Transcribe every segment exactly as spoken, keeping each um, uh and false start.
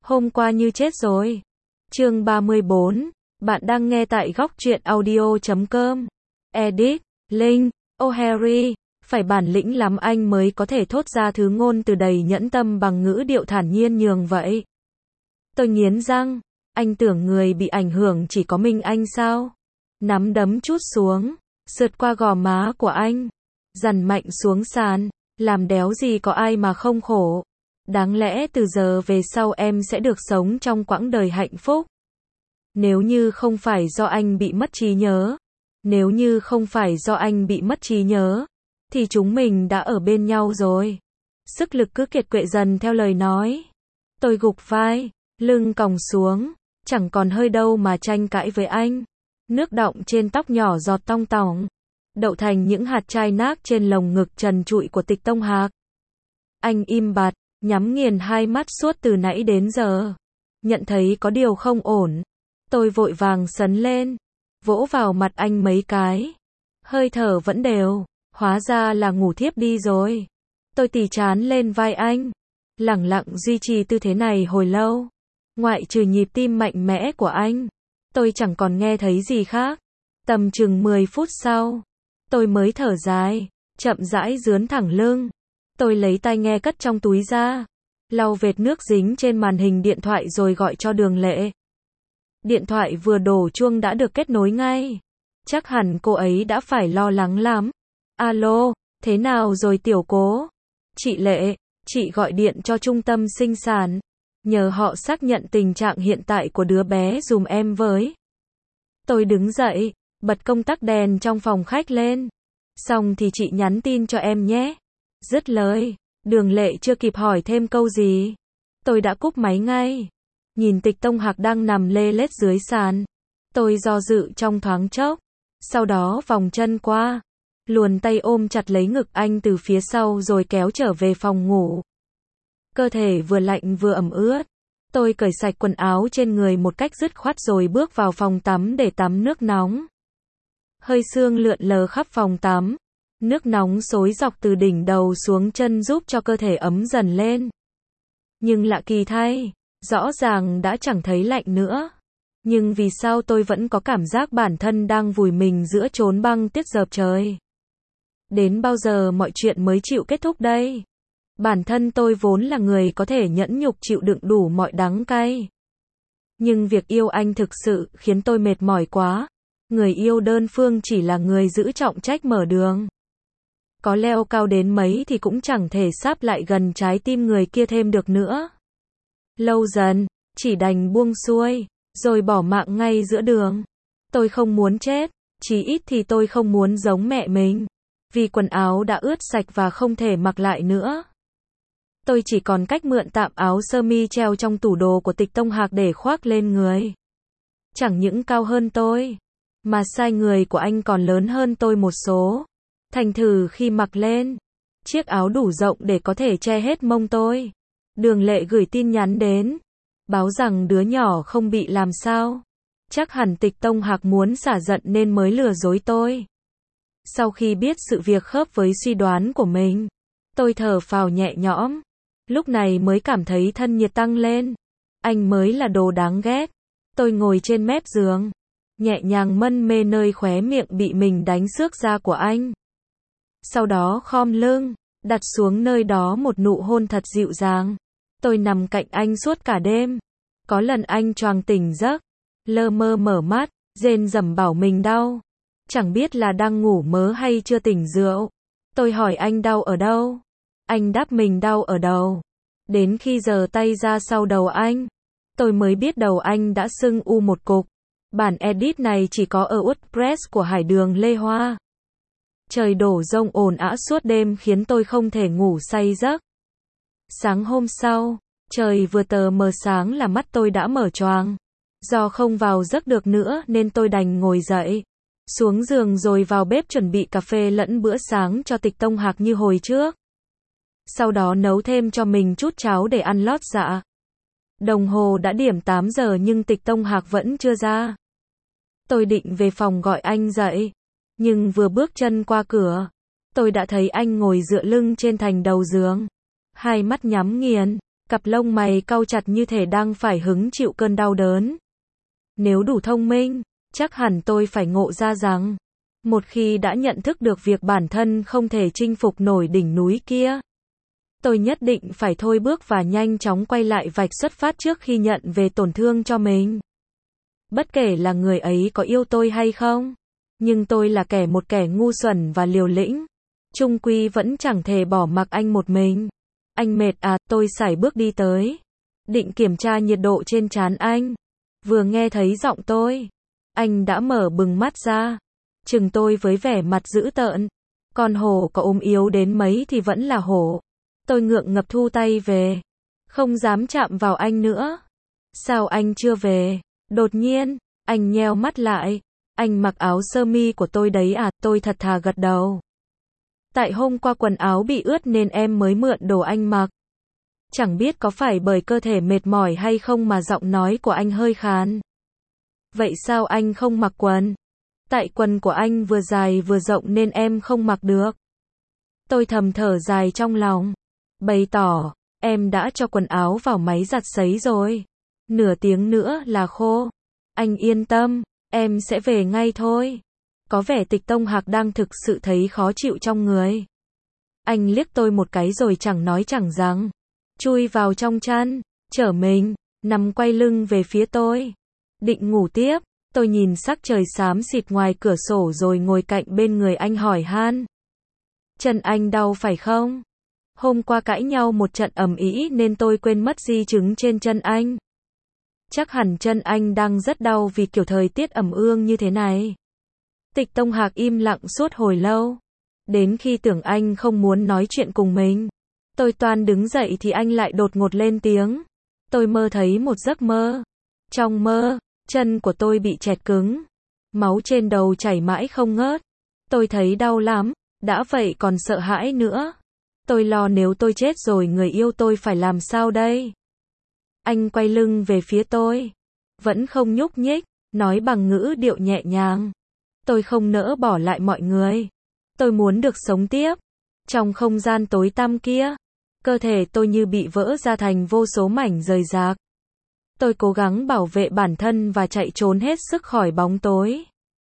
Hôm qua như chết rồi. Chương ba mươi bốn. Bạn đang nghe tại góc truyện audio chấm com. Edit, Linh, Oh Harry, phải bản lĩnh lắm anh mới có thể thốt ra thứ ngôn từ đầy nhẫn tâm bằng ngữ điệu thản nhiên nhường vậy. Tôi nghiến răng, anh tưởng người bị ảnh hưởng chỉ có mình anh sao? Nắm đấm trút xuống, sượt qua gò má của anh, dằn mạnh xuống sàn, làm đéo gì có ai mà không khổ. Đáng lẽ từ giờ về sau em sẽ được sống trong quãng đời hạnh phúc. Nếu như không phải do anh bị mất trí nhớ, nếu như không phải do anh bị mất trí nhớ, thì chúng mình đã ở bên nhau rồi. Sức lực cứ kiệt quệ dần theo lời nói. Tôi gục vai, lưng còng xuống, chẳng còn hơi đâu mà tranh cãi với anh. Nước đọng trên tóc nhỏ giọt tong tỏng, đậu thành những hạt trai nát trên lồng ngực trần trụi của Tịch Tông Hạc. Anh im bặt, nhắm nghiền hai mắt suốt từ nãy đến giờ. Nhận thấy có điều không ổn, tôi vội vàng sấn lên, vỗ vào mặt anh mấy cái. Hơi thở vẫn đều, hóa ra là ngủ thiếp đi rồi. Tôi tì trán lên vai anh, lẳng lặng duy trì tư thế này hồi lâu. Ngoại trừ nhịp tim mạnh mẽ của anh, tôi chẳng còn nghe thấy gì khác. Tầm chừng mười phút sau, tôi mới thở dài, chậm rãi dướn thẳng lưng. Tôi lấy tai nghe cất trong túi ra, lau vệt nước dính trên màn hình điện thoại rồi gọi cho Đường Lệ. Điện thoại vừa đổ chuông đã được kết nối ngay. Chắc hẳn cô ấy đã phải lo lắng lắm. Alo, thế nào rồi tiểu cố? Chị Lệ, chị gọi điện cho trung tâm sinh sản, nhờ họ xác nhận tình trạng hiện tại của đứa bé dùm em với. Tôi đứng dậy, bật công tắc đèn trong phòng khách lên. Xong thì chị nhắn tin cho em nhé. Dứt lời, Đường Lệ chưa kịp hỏi thêm câu gì, tôi đã cúp máy ngay. Nhìn Tịch Tông Hạc đang nằm lê lết dưới sàn, tôi do dự trong thoáng chốc, sau đó vòng chân qua, luồn tay ôm chặt lấy ngực anh từ phía sau rồi kéo trở về phòng ngủ. Cơ thể vừa lạnh vừa ẩm ướt, tôi cởi sạch quần áo trên người một cách dứt khoát rồi bước vào phòng tắm để tắm nước nóng. Hơi sương lượn lờ khắp phòng tắm, nước nóng xối dọc từ đỉnh đầu xuống chân giúp cho cơ thể ấm dần lên. Nhưng lạ kỳ thay, rõ ràng đã chẳng thấy lạnh nữa. Nhưng vì sao tôi vẫn có cảm giác bản thân đang vùi mình giữa chốn băng tuyết dợp trời? Đến bao giờ mọi chuyện mới chịu kết thúc đây? Bản thân tôi vốn là người có thể nhẫn nhục chịu đựng đủ mọi đắng cay. Nhưng việc yêu anh thực sự khiến tôi mệt mỏi quá. Người yêu đơn phương chỉ là người giữ trọng trách mở đường. Có leo cao đến mấy thì cũng chẳng thể sáp lại gần trái tim người kia thêm được nữa. Lâu dần, chỉ đành buông xuôi, rồi bỏ mạng ngay giữa đường. Tôi không muốn chết, chí ít thì tôi không muốn giống mẹ mình. Vì quần áo đã ướt sạch và không thể mặc lại nữa. Tôi chỉ còn cách mượn tạm áo sơ mi treo trong tủ đồ của Tịch Tông Hạc để khoác lên người. Chẳng những cao hơn tôi, mà size người của anh còn lớn hơn tôi một số. Thành thử khi mặc lên, chiếc áo đủ rộng để có thể che hết mông tôi. Đường Lệ gửi tin nhắn đến, báo rằng đứa nhỏ không bị làm sao. Chắc hẳn Tịch Tông Hạc muốn xả giận nên mới lừa dối tôi. Sau khi biết sự việc khớp với suy đoán của mình, tôi thở phào nhẹ nhõm. Lúc này mới cảm thấy thân nhiệt tăng lên. Anh mới là đồ đáng ghét. Tôi ngồi trên mép giường, nhẹ nhàng mân mê nơi khóe miệng bị mình đánh xước ra của anh. Sau đó khom lưng, đặt xuống nơi đó một nụ hôn thật dịu dàng. Tôi nằm cạnh anh suốt cả đêm. Có lần anh choàng tỉnh giấc, lơ mơ mở mắt, rên rầm bảo mình đau. Chẳng biết là đang ngủ mớ hay chưa tỉnh rượu. Tôi hỏi anh đau ở đâu. Anh đáp mình đau ở đầu. Đến khi giơ tay ra sau đầu anh, tôi mới biết đầu anh đã sưng u một cục. Bản edit này chỉ có ở WordPress của Hải Đường Lê Hoa. Trời đổ dông ồn ào suốt đêm khiến tôi không thể ngủ say giấc. Sáng hôm sau, trời vừa tờ mờ sáng là mắt tôi đã mở choàng. Do không vào giấc được nữa nên tôi đành ngồi dậy, xuống giường rồi vào bếp chuẩn bị cà phê lẫn bữa sáng cho Tịch Tông Hạc như hồi trước. Sau đó nấu thêm cho mình chút cháo để ăn lót dạ. Đồng hồ đã điểm tám giờ nhưng Tịch Tông Hạc vẫn chưa ra. Tôi định về phòng gọi anh dậy, nhưng vừa bước chân qua cửa, tôi đã thấy anh ngồi dựa lưng trên thành đầu giường, hai mắt nhắm nghiền, Cặp lông mày cau chặt như thể đang phải hứng chịu cơn đau đớn. Nếu đủ thông minh, chắc hẳn tôi phải ngộ ra rằng, một khi đã nhận thức được việc bản thân không thể chinh phục nổi đỉnh núi kia, tôi nhất định phải thôi bước và nhanh chóng quay lại vạch xuất phát trước khi nhận về tổn thương cho mình. Bất kể là người ấy có yêu tôi hay không, nhưng tôi là kẻ một kẻ ngu xuẩn và liều lĩnh, chung quy vẫn chẳng thể bỏ mặc anh một mình. Anh mệt à, tôi sải bước đi tới, định kiểm tra nhiệt độ trên trán anh. Vừa nghe thấy giọng tôi, anh đã mở bừng mắt ra, chừng tôi với vẻ mặt dữ tợn. Con hổ có ốm yếu đến mấy thì vẫn là hổ. Tôi ngượng ngập thu tay về, không dám chạm vào anh nữa. Sao anh chưa về? Đột nhiên, anh nheo mắt lại. Anh mặc áo sơ mi của tôi đấy à? Tôi thật thà gật đầu. Tại hôm qua quần áo bị ướt nên em mới mượn đồ anh mặc. Chẳng biết có phải bởi cơ thể mệt mỏi hay không mà giọng nói của anh hơi khàn. Vậy sao anh không mặc quần? Tại quần của anh vừa dài vừa rộng nên em không mặc được. Tôi thầm thở dài trong lòng, bày tỏ, em đã cho quần áo vào máy giặt sấy rồi. Nửa tiếng nữa là khô. Anh yên tâm, em sẽ về ngay thôi. Có vẻ Tịch Tông Hạc đang thực sự thấy khó chịu trong người. Anh liếc tôi một cái rồi chẳng nói chẳng rằng, chui vào trong chăn, trở mình, nằm quay lưng về phía tôi. Định ngủ tiếp, tôi nhìn sắc trời xám xịt ngoài cửa sổ rồi ngồi cạnh bên người anh hỏi han. Chân anh đau phải không? Hôm qua cãi nhau một trận ầm ĩ nên tôi quên mất di chứng trên chân anh. Chắc hẳn chân anh đang rất đau vì kiểu thời tiết ẩm ương như thế này. Tịch Tông Hạc im lặng suốt hồi lâu. Đến khi tưởng anh không muốn nói chuyện cùng mình, tôi toan đứng dậy thì anh lại đột ngột lên tiếng. Tôi mơ thấy một giấc mơ. Trong mơ, chân của tôi bị chẹt cứng. Máu trên đầu chảy mãi không ngớt. Tôi thấy đau lắm, đã vậy còn sợ hãi nữa. Tôi lo nếu tôi chết rồi người yêu tôi phải làm sao đây? Anh quay lưng về phía tôi, vẫn không nhúc nhích, nói bằng ngữ điệu nhẹ nhàng. Tôi không nỡ bỏ lại mọi người. Tôi muốn được sống tiếp. Trong không gian tối tăm kia, cơ thể tôi như bị vỡ ra thành vô số mảnh rời rạc. Tôi cố gắng bảo vệ bản thân và chạy trốn hết sức khỏi bóng tối.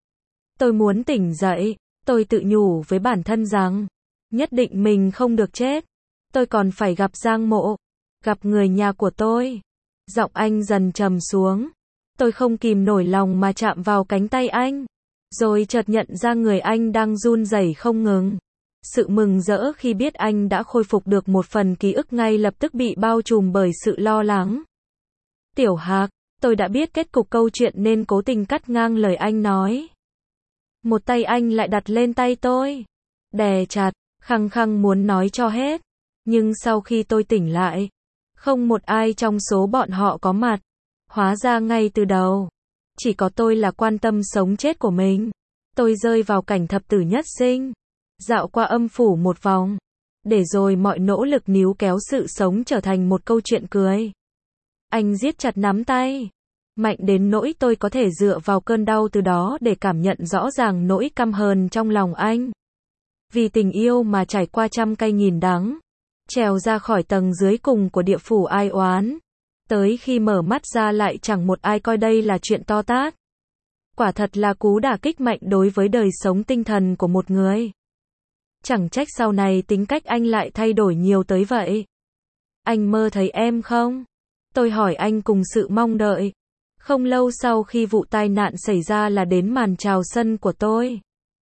Tôi muốn tỉnh dậy. Tôi tự nhủ với bản thân rằng, nhất định mình không được chết. Tôi còn phải gặp Giang Mộ, gặp người nhà của tôi. Giọng anh dần trầm xuống. Tôi không kìm nổi lòng mà chạm vào cánh tay anh. Rồi chợt nhận ra người anh đang run rẩy không ngừng. Sự mừng rỡ khi biết anh đã khôi phục được một phần ký ức ngay lập tức bị bao trùm bởi sự lo lắng. Tiểu Hạc, tôi đã biết kết cục câu chuyện nên cố tình cắt ngang lời anh nói. Một tay anh lại đặt lên tay tôi, đè chặt, khăng khăng muốn nói cho hết. Nhưng sau khi tôi tỉnh lại, không một ai trong số bọn họ có mặt. Hóa ra ngay từ đầu, chỉ có tôi là quan tâm sống chết của mình. Tôi rơi vào cảnh thập tử nhất sinh, dạo qua âm phủ một vòng, để rồi mọi nỗ lực níu kéo sự sống trở thành một câu chuyện cười. Anh siết chặt nắm tay, mạnh đến nỗi tôi có thể dựa vào cơn đau từ đó để cảm nhận rõ ràng nỗi căm hờn trong lòng anh. Vì tình yêu mà trải qua trăm cay nghìn đắng, trèo ra khỏi tầng dưới cùng của địa phủ ai oán. Tới khi mở mắt ra lại chẳng một ai coi đây là chuyện to tát. Quả thật là cú đả kích mạnh đối với đời sống tinh thần của một người. Chẳng trách sau này tính cách anh lại thay đổi nhiều tới vậy. Anh mơ thấy em không? Tôi hỏi anh cùng sự mong đợi. Không lâu sau khi vụ tai nạn xảy ra là đến màn chào sân của tôi.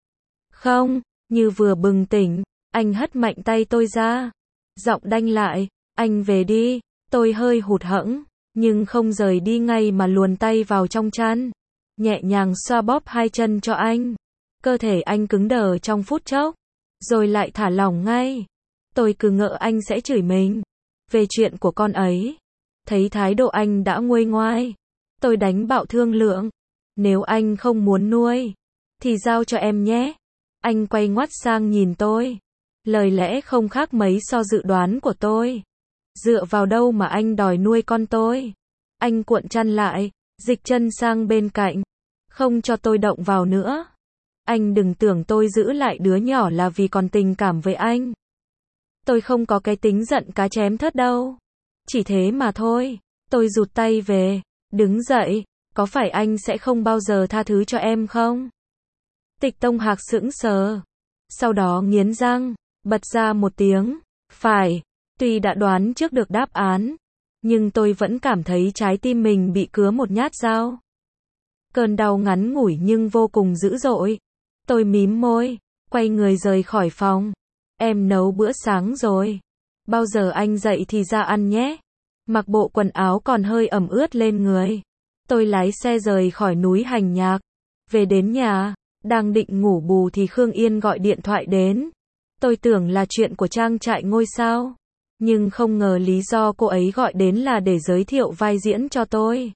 Không, như vừa bừng tỉnh, anh hất mạnh tay tôi ra. Giọng đanh lại, anh về đi. Tôi hơi hụt hẫng, nhưng không rời đi ngay mà luồn tay vào trong chăn. Nhẹ nhàng xoa bóp hai chân cho anh. Cơ thể anh cứng đờ trong phút chốc, rồi lại thả lỏng ngay. Tôi cứ ngỡ anh sẽ chửi mình về chuyện của con ấy. Thấy thái độ anh đã nguôi ngoai, tôi đánh bạo thương lượng. Nếu anh không muốn nuôi, thì giao cho em nhé. Anh quay ngoắt sang nhìn tôi. Lời lẽ không khác mấy so dự đoán của tôi. Dựa vào đâu mà anh đòi nuôi con tôi? Anh cuộn chăn lại, dịch chân sang bên cạnh. Không cho tôi động vào nữa. Anh đừng tưởng tôi giữ lại đứa nhỏ là vì còn tình cảm với anh. Tôi không có cái tính giận cá chém thớt đâu. Chỉ thế mà thôi. Tôi rụt tay về, đứng dậy, có phải anh sẽ không bao giờ tha thứ cho em không? Tịch Tông Hạc sững sờ, sau đó nghiến răng, bật ra một tiếng, phải, tuy đã đoán trước được đáp án, nhưng tôi vẫn cảm thấy trái tim mình bị cứa một nhát dao. Cơn đau ngắn ngủi nhưng vô cùng dữ dội. Tôi mím môi, quay người rời khỏi phòng. Em nấu bữa sáng rồi. Bao giờ anh dậy thì ra ăn nhé. Mặc bộ quần áo còn hơi ẩm ướt lên người. Tôi lái xe rời khỏi núi Hành Nhạc. Về đến nhà, đang định ngủ bù thì Khương Yên gọi điện thoại đến. Tôi tưởng là chuyện của trang trại ngôi sao. Nhưng không ngờ lý do cô ấy gọi đến là để giới thiệu vai diễn cho tôi.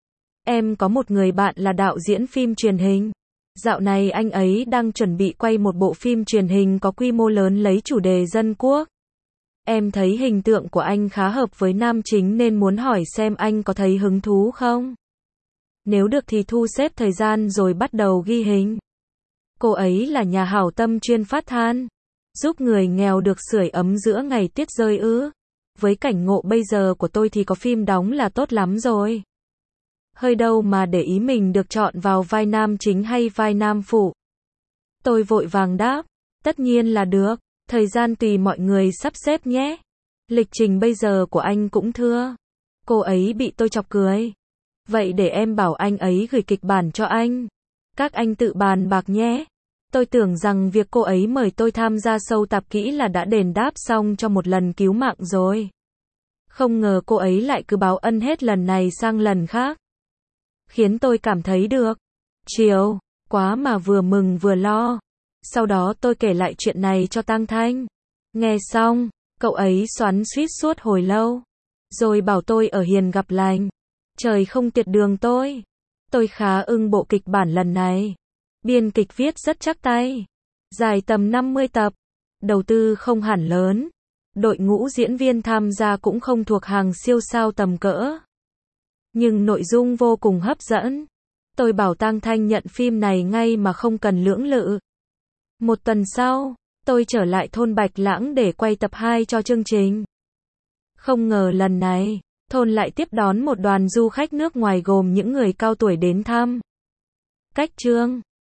Em có một người bạn là đạo diễn phim truyền hình. Dạo này anh ấy đang chuẩn bị quay một bộ phim truyền hình có quy mô lớn lấy chủ đề dân quốc. Em thấy hình tượng của anh khá hợp với nam chính nên muốn hỏi xem anh có thấy hứng thú không? Nếu được thì thu xếp thời gian rồi bắt đầu ghi hình. Cô ấy là nhà hảo tâm chuyên phát than, giúp người nghèo được sưởi ấm giữa ngày tuyết rơi ư. Với cảnh ngộ bây giờ của tôi thì có phim đóng là tốt lắm rồi. Hơi đâu mà để ý mình được chọn vào vai nam chính hay vai nam phụ. Tôi vội vàng đáp, tất nhiên là được, thời gian tùy mọi người sắp xếp nhé. Lịch trình bây giờ của anh cũng thưa. Cô ấy bị tôi chọc cười. Vậy để em bảo anh ấy gửi kịch bản cho anh. Các anh tự bàn bạc nhé. Tôi tưởng rằng việc cô ấy mời tôi tham gia show tạp kỹ là đã đền đáp xong cho một lần cứu mạng rồi. Không ngờ cô ấy lại cứ báo ân hết lần này sang lần khác. Khiến tôi cảm thấy được chiều quá mà vừa mừng vừa lo. Sau đó tôi kể lại chuyện này cho Tang Thanh. Nghe xong, cậu ấy xoắn xuýt suốt hồi lâu. Rồi bảo tôi ở hiền gặp lành. Trời không tiệt đường tôi. Tôi khá ưng bộ kịch bản lần này. Biên kịch viết rất chắc tay. Dài tầm năm mươi tập. Đầu tư không hẳn lớn. Đội ngũ diễn viên tham gia cũng không thuộc hàng siêu sao tầm cỡ. Nhưng nội dung vô cùng hấp dẫn. Tôi bảo Tang Thanh nhận phim này ngay mà không cần lưỡng lự. Một tuần sau, tôi trở lại thôn Bạch Lãng để quay tập hai cho chương trình. Không ngờ lần này, thôn lại tiếp đón một đoàn du khách nước ngoài gồm những người cao tuổi đến thăm. Cách chương